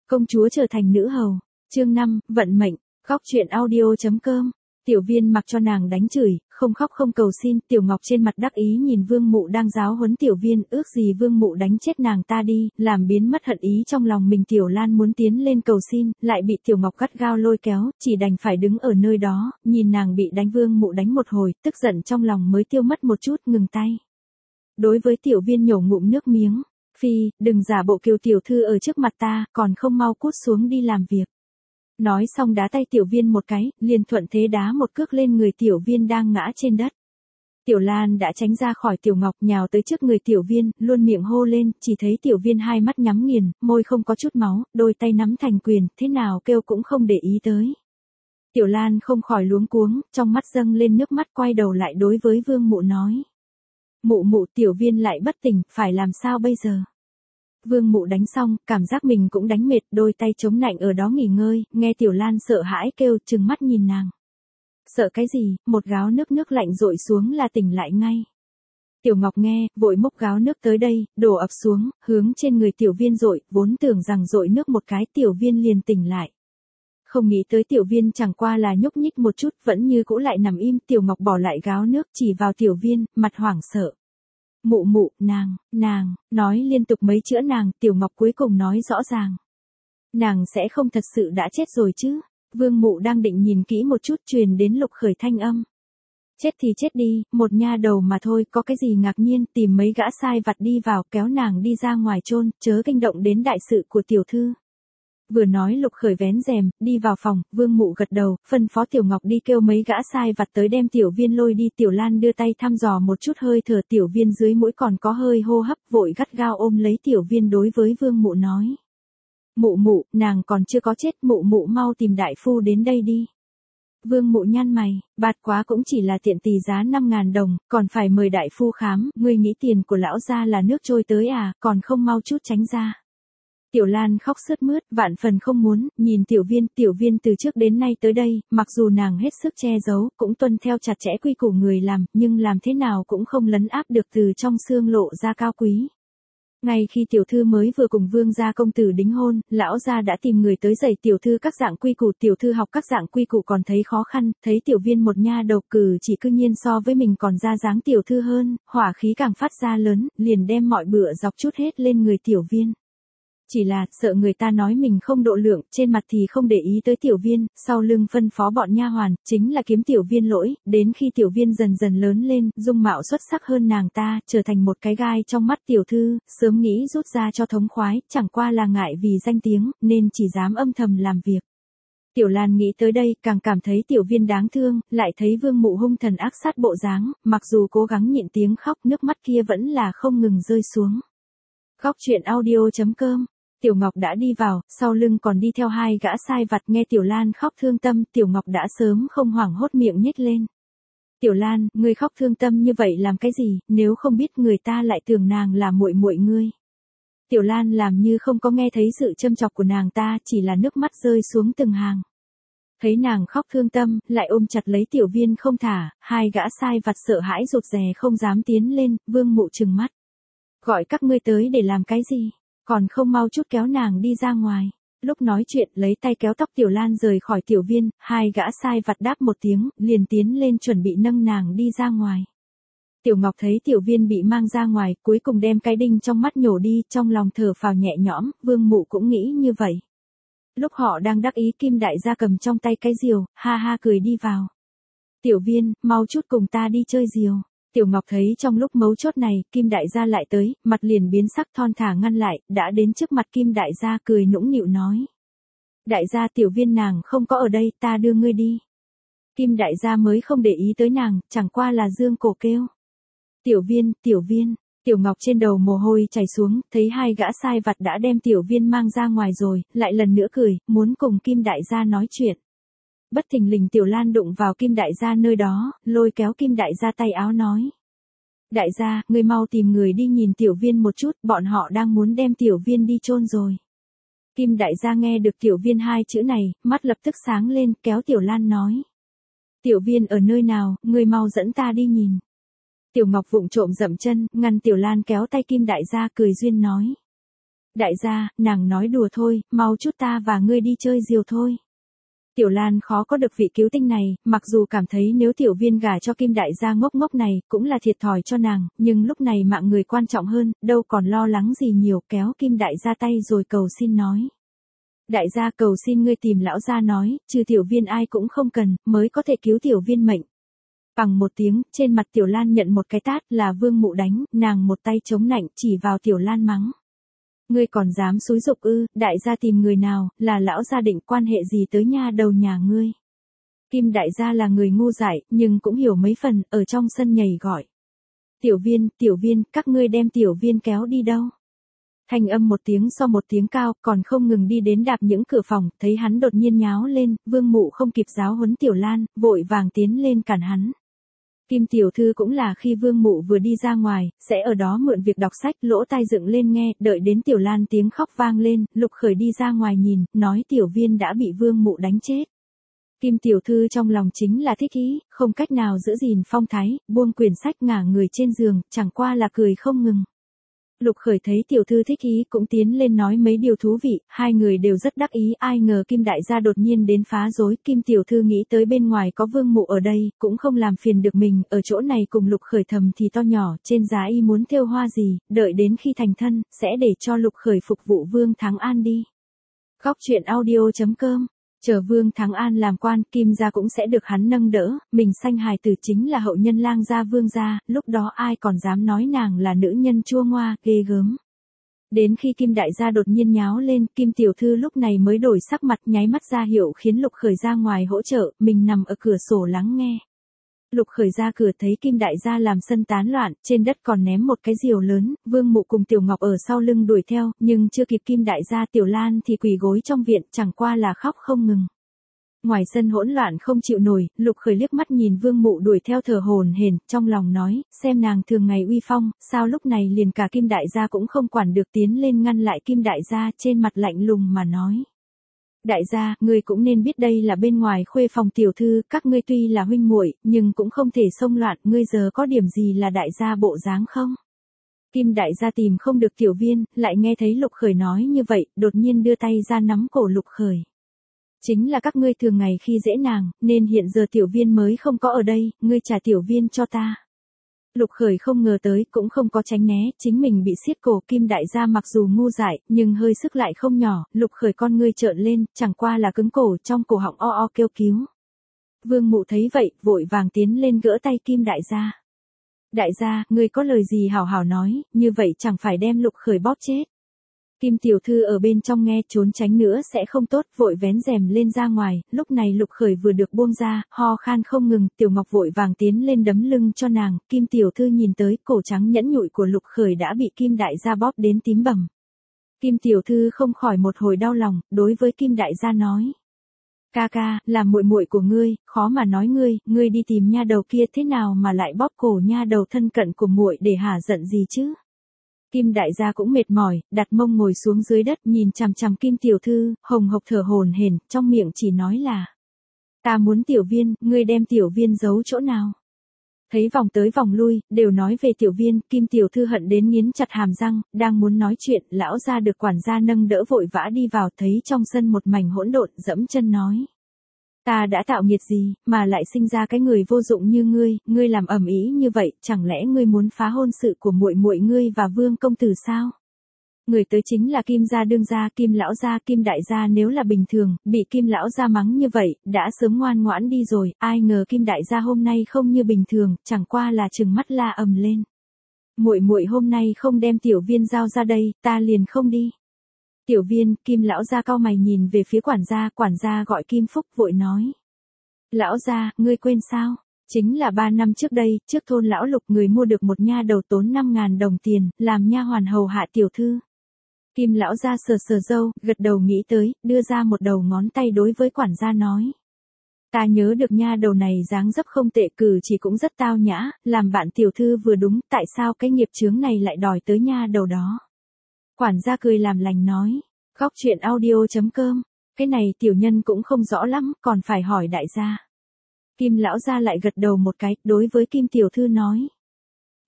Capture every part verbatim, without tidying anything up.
Công chúa trở thành nữ hầu. Chương năm, vận mệnh. Góc truyện audio.com. Tiểu Viên mặc cho nàng đánh chửi, không khóc không cầu xin. Tiểu Ngọc trên mặt đắc ý nhìn Vương Mụ đang giáo huấn Tiểu Viên, ước gì Vương Mụ đánh chết nàng ta đi, làm biến mất hận ý trong lòng mình. Tiểu Lan muốn tiến lên cầu xin, lại bị Tiểu Ngọc gắt gao lôi kéo, chỉ đành phải đứng ở nơi đó, nhìn nàng bị đánh. Vương Mụ đánh một hồi, tức giận trong lòng mới tiêu mất một chút, ngừng tay. Đối với Tiểu Viên nhổ ngụm nước miếng, Phi, đừng giả bộ kiều tiểu thư ở trước mặt ta, còn không mau cút xuống đi làm việc. Nói xong đá tay Tiểu Viên một cái, liền thuận thế đá một cước lên người Tiểu Viên đang ngã trên đất. Tiểu Lan đã tránh ra khỏi Tiểu Ngọc, nhào tới trước người Tiểu Viên, luôn miệng hô lên, chỉ thấy Tiểu Viên hai mắt nhắm nghiền, môi không có chút máu, đôi tay nắm thành quyền, thế nào kêu cũng không để ý tới. Tiểu Lan không khỏi luống cuống, trong mắt dâng lên nước mắt, quay đầu lại đối với Vương Mụ nói. Mụ mụ, Tiểu Viên lại bất tỉnh, phải làm sao bây giờ? Vương Mụ đánh xong, cảm giác mình cũng đánh mệt, đôi tay chống nạnh ở đó nghỉ ngơi, nghe Tiểu Lan sợ hãi kêu, trừng mắt nhìn nàng. Sợ cái gì, một gáo nước nước lạnh dội xuống là tỉnh lại ngay. Tiểu Ngọc nghe, vội múc gáo nước tới đây, đổ ập xuống, hướng trên người Tiểu Viên dội, vốn tưởng rằng dội nước một cái Tiểu Viên liền tỉnh lại. Không nghĩ tới Tiểu Viên chẳng qua là nhúc nhích một chút, vẫn như cũ lại nằm im. Tiểu Ngọc bỏ lại gáo nước, chỉ vào Tiểu Viên, mặt hoảng sợ. Mụ mụ, nàng, nàng, nói liên tục mấy chữ nàng. Tiểu Ngọc cuối cùng nói rõ ràng. Nàng sẽ không thật sự đã chết rồi chứ? Vương Mụ đang định nhìn kỹ một chút, truyền đến Lục Khởi thanh âm. Chết thì chết đi, một nha đầu mà thôi, có cái gì ngạc nhiên. Tìm mấy gã sai vặt đi vào, kéo nàng đi ra ngoài chôn, chớ kinh động đến đại sự của tiểu thư. Vừa nói Lục Khởi vén rèm, đi vào phòng. Vương Mụ gật đầu, phân phó Tiểu Ngọc đi kêu mấy gã sai vặt tới đem Tiểu Viên lôi đi. Tiểu Lan đưa tay thăm dò một chút hơi thở Tiểu Viên dưới mũi còn có hơi hô hấp, vội gắt gao ôm lấy Tiểu Viên đối với Vương Mụ nói. Mụ mụ, nàng còn chưa có chết, mụ mụ mau tìm đại phu đến đây đi. Vương Mụ nhăn mày, bạt quá cũng chỉ là tiện tỳ giá năm ngàn đồng, còn phải mời đại phu khám, ngươi nghĩ tiền của lão gia là nước trôi tới à, còn không mau chút tránh ra. Tiểu Lan khóc sướt mướt, vạn phần không muốn, nhìn Tiểu Viên. Tiểu Viên từ trước đến nay tới đây, mặc dù nàng hết sức che giấu, cũng tuân theo chặt chẽ quy củ người làm, nhưng làm thế nào cũng không lấn áp được từ trong xương lộ ra cao quý. Ngay khi tiểu thư mới vừa cùng Vương gia công tử đính hôn, lão gia đã tìm người tới dạy tiểu thư các dạng quy củ. Tiểu thư học các dạng quy củ còn thấy khó khăn, thấy Tiểu Viên một nha đầu cử chỉ cư nhiên so với mình còn ra dáng tiểu thư hơn, hỏa khí càng phát ra lớn, liền đem mọi bựa dọc chút hết lên người Tiểu Viên. Chỉ là, sợ người ta nói mình không độ lượng, trên mặt thì không để ý tới Tiểu Viên, sau lưng phân phó bọn nha hoàn, chính là kiếm Tiểu Viên lỗi. Đến khi Tiểu Viên dần dần lớn lên, dung mạo xuất sắc hơn nàng ta, trở thành một cái gai trong mắt tiểu thư, sớm nghĩ rút ra cho thống khoái, chẳng qua là ngại vì danh tiếng, nên chỉ dám âm thầm làm việc. Tiểu Lan nghĩ tới đây, càng cảm thấy Tiểu Viên đáng thương, lại thấy Vương Mụ hung thần ác sát bộ dáng, mặc dù cố gắng nhịn tiếng khóc, nước mắt kia vẫn là không ngừng rơi xuống. Góc truyện audio.com. Tiểu Ngọc đã đi vào, sau lưng còn đi theo hai gã sai vặt. Nghe Tiểu Lan khóc thương tâm, Tiểu Ngọc đã sớm không hoảng hốt miệng nhếch lên. Tiểu Lan, ngươi khóc thương tâm như vậy làm cái gì, nếu không biết người ta lại tưởng nàng là muội muội ngươi. Tiểu Lan làm như không có nghe thấy sự châm chọc của nàng ta, chỉ là nước mắt rơi xuống từng hàng. Thấy nàng khóc thương tâm, lại ôm chặt lấy Tiểu Viên không thả, hai gã sai vặt sợ hãi rụt rè không dám tiến lên. Vương Mụ trừng mắt. Gọi các ngươi tới để làm cái gì? Còn không mau chút kéo nàng đi ra ngoài. Lúc nói chuyện, lấy tay kéo tóc Tiểu Lan rời khỏi Tiểu Viên, hai gã sai vặt đáp một tiếng, liền tiến lên chuẩn bị nâng nàng đi ra ngoài. Tiểu Ngọc thấy Tiểu Viên bị mang ra ngoài, cuối cùng đem cái đinh trong mắt nhổ đi, trong lòng thở phào nhẹ nhõm. Vương Mụ cũng nghĩ như vậy. Lúc họ đang đắc ý, Kim đại gia cầm trong tay cái diều, ha ha cười đi vào. Tiểu Viên, mau chút cùng ta đi chơi diều. Tiểu Ngọc thấy trong lúc mấu chốt này, Kim đại gia lại tới, mặt liền biến sắc, thon thả ngăn lại, đã đến trước mặt Kim đại gia cười nũng nịu nói. Đại gia, Tiểu Viên nàng không có ở đây, ta đưa ngươi đi. Kim đại gia mới không để ý tới nàng, chẳng qua là dương cổ kêu. Tiểu Viên, Tiểu Viên. Tiểu Ngọc trên đầu mồ hôi chảy xuống, thấy hai gã sai vặt đã đem Tiểu Viên mang ra ngoài rồi, lại lần nữa cười, muốn cùng Kim đại gia nói chuyện. Bất thình lình Tiểu Lan đụng vào Kim đại gia nơi đó, lôi kéo Kim đại gia tay áo nói. Đại gia, ngươi mau tìm người đi nhìn Tiểu Viên một chút, bọn họ đang muốn đem Tiểu Viên đi chôn rồi. Kim đại gia nghe được Tiểu Viên hai chữ này, mắt lập tức sáng lên, kéo Tiểu Lan nói. Tiểu Viên ở nơi nào, ngươi mau dẫn ta đi nhìn. Tiểu Ngọc vụng trộm dậm chân, ngăn Tiểu Lan kéo tay Kim đại gia cười duyên nói. Đại gia, nàng nói đùa thôi, mau chút ta và ngươi đi chơi diều thôi. Tiểu Lan khó có được vị cứu tinh này, mặc dù cảm thấy nếu Tiểu Viên gả cho Kim đại gia ngốc ngốc này, cũng là thiệt thòi cho nàng, nhưng lúc này mạng người quan trọng hơn, đâu còn lo lắng gì nhiều, kéo Kim đại gia tay rồi cầu xin nói. Đại gia cầu xin ngươi tìm lão gia nói, trừ Tiểu Viên ai cũng không cần, mới có thể cứu Tiểu Viên mệnh. Bằng một tiếng, trên mặt Tiểu Lan nhận một cái tát là Vương Mụ đánh, nàng một tay chống nạnh chỉ vào Tiểu Lan mắng. Ngươi còn dám xúi giục ư, đại gia tìm người nào, là lão gia định quan hệ gì tới nha đầu nhà ngươi. Kim đại gia là người ngu dại, nhưng cũng hiểu mấy phần, ở trong sân nhảy gọi. Tiểu Viên, Tiểu Viên, các ngươi đem Tiểu Viên kéo đi đâu? Thanh âm một tiếng so một tiếng cao, còn không ngừng đi đến đạp những cửa phòng, thấy hắn đột nhiên nháo lên, Vương Mụ không kịp giáo huấn Tiểu Lan, vội vàng tiến lên cản hắn. Kim tiểu thư cũng là khi Vương Mụ vừa đi ra ngoài, sẽ ở đó mượn việc đọc sách, lỗ tai dựng lên nghe, đợi đến Tiểu Lan tiếng khóc vang lên, Lục Khởi đi ra ngoài nhìn, nói Tiểu Viên đã bị Vương Mụ đánh chết. Kim tiểu thư trong lòng chính là thích ý, không cách nào giữ gìn phong thái, buông quyển sách ngả người trên giường, chẳng qua là cười không ngừng. Lục Khởi thấy tiểu thư thích ý cũng tiến lên nói mấy điều thú vị, hai người đều rất đắc ý, ai ngờ Kim đại gia đột nhiên đến phá rối, Kim tiểu thư nghĩ tới bên ngoài có Vương Mụ ở đây, cũng không làm phiền được mình, ở chỗ này cùng Lục Khởi thầm thì to nhỏ, trên giá y muốn thêu hoa gì, đợi đến khi thành thân, sẽ để cho Lục Khởi phục vụ Vương Thắng An đi. Góc truyện audio chấm com. Chờ Vương Thắng An làm quan, Kim gia cũng sẽ được hắn nâng đỡ, mình sanh hài tử chính là hậu nhân lang gia Vương gia, lúc đó ai còn dám nói nàng là nữ nhân chua ngoa, ghê gớm. Đến khi Kim đại gia đột nhiên nháo lên, Kim tiểu thư lúc này mới đổi sắc mặt, nháy mắt ra hiệu khiến Lục Khởi ra ngoài hỗ trợ, mình nằm ở cửa sổ lắng nghe. Lục Khởi ra cửa thấy Kim đại gia làm sân tán loạn, trên đất còn ném một cái diều lớn, Vương Mụ cùng Tiểu Ngọc ở sau lưng đuổi theo, nhưng chưa kịp Kim đại gia Tiểu Lan thì quỳ gối trong viện, chẳng qua là khóc không ngừng. Ngoài sân hỗn loạn không chịu nổi, Lục Khởi liếc mắt nhìn Vương Mụ đuổi theo thở hổn hển, trong lòng nói, xem nàng thường ngày uy phong, sao lúc này liền cả Kim đại gia cũng không quản được, tiến lên ngăn lại Kim đại gia, trên mặt lạnh lùng mà nói. Đại gia, ngươi cũng nên biết đây là bên ngoài khuê phòng tiểu thư, các ngươi tuy là huynh muội, nhưng cũng không thể xông loạn, ngươi giờ có điểm gì là đại gia bộ dáng không? Kim đại gia tìm không được Tiểu Viên, lại nghe thấy Lục Khởi nói như vậy, đột nhiên đưa tay ra nắm cổ Lục Khởi. Chính là các ngươi thường ngày khi dễ nàng, nên hiện giờ Tiểu Viên mới không có ở đây, ngươi trả Tiểu Viên cho ta. Lục Khởi không ngờ tới, cũng không có tránh né, chính mình bị siết cổ. Kim đại gia mặc dù ngu dại, nhưng hơi sức lại không nhỏ, Lục Khởi con ngươi trợn lên, chẳng qua là cứng cổ, trong cổ họng o o kêu cứu. Vương Mụ thấy vậy, vội vàng tiến lên gỡ tay Kim đại gia. Đại gia, ngươi có lời gì hảo hảo nói, như vậy chẳng phải đem Lục Khởi bóp chết. Kim tiểu thư ở bên trong nghe, trốn tránh nữa sẽ không tốt, vội vén rèm lên ra ngoài, lúc này Lục Khởi vừa được buông ra, ho khan không ngừng, Tiểu Ngọc vội vàng tiến lên đấm lưng cho nàng, Kim tiểu thư nhìn tới, cổ trắng nhẫn nhụi của Lục Khởi đã bị Kim đại gia bóp đến tím bầm. Kim tiểu thư không khỏi một hồi đau lòng, đối với Kim đại gia nói. Ca ca, là muội muội của ngươi, khó mà nói ngươi, ngươi đi tìm nha đầu kia thế nào mà lại bóp cổ nha đầu thân cận của muội để hả giận gì chứ? Kim đại gia cũng mệt mỏi, đặt mông ngồi xuống dưới đất nhìn chằm chằm Kim tiểu thư, hồng hộc thở hổn hển, trong miệng chỉ nói là: "Ta muốn Tiểu Viên, ngươi đem Tiểu Viên giấu chỗ nào?" Thấy vòng tới vòng lui, đều nói về Tiểu Viên, Kim tiểu thư hận đến nghiến chặt hàm răng, đang muốn nói chuyện, lão gia được quản gia nâng đỡ vội vã đi vào, thấy trong sân một mảnh hỗn độn, dẫm chân nói: "Ta đã tạo nghiệt gì, mà lại sinh ra cái người vô dụng như ngươi, ngươi làm ầm ĩ như vậy, chẳng lẽ ngươi muốn phá hôn sự của muội muội ngươi và Vương công tử sao?" Người tới chính là Kim gia đương gia, Kim lão gia, Kim đại gia nếu là bình thường, bị Kim lão gia mắng như vậy, đã sớm ngoan ngoãn đi rồi, ai ngờ Kim đại gia hôm nay không như bình thường, chẳng qua là trừng mắt la ầm lên. Muội muội hôm nay không đem Tiểu Viên giao ra đây, ta liền không đi. Tiểu Viên, Kim lão gia cau mày nhìn về phía quản gia, quản gia gọi Kim Phúc vội nói. Lão gia, ngươi quên sao? Chính là ba năm trước đây, trước thôn lão Lục người mua được một nha đầu tốn năm ngàn đồng tiền, làm nha hoàn hầu hạ tiểu thư. Kim lão gia sờ sờ râu, gật đầu nghĩ tới, đưa ra một đầu ngón tay đối với quản gia nói. Ta nhớ được nha đầu này dáng dấp không tệ, cử chỉ cũng rất tao nhã, làm bạn tiểu thư vừa đúng, tại sao cái nghiệp chướng này lại đòi tới nha đầu đó? Quản gia cười làm lành nói, góc truyện audio chấm com, cái này tiểu nhân cũng không rõ lắm, còn phải hỏi đại gia. Kim lão gia lại gật đầu một cái, đối với Kim tiểu thư nói.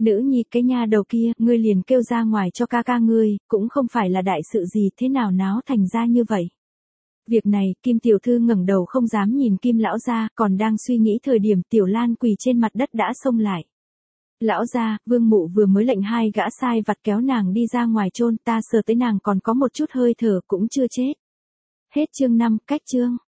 Nữ nhi cái nha đầu kia, ngươi liền kêu ra ngoài cho ca ca ngươi, cũng không phải là đại sự gì, thế nào náo thành ra như vậy. Việc này, Kim tiểu thư ngẩng đầu không dám nhìn Kim lão gia, còn đang suy nghĩ thời điểm Tiểu Lan quỳ trên mặt đất đã xông lại. Lão gia, Vương mụ vừa mới lệnh hai gã sai vặt kéo nàng đi ra ngoài chôn, ta sờ tới nàng còn có một chút hơi thở cũng chưa chết. Hết chương năm, cách chương.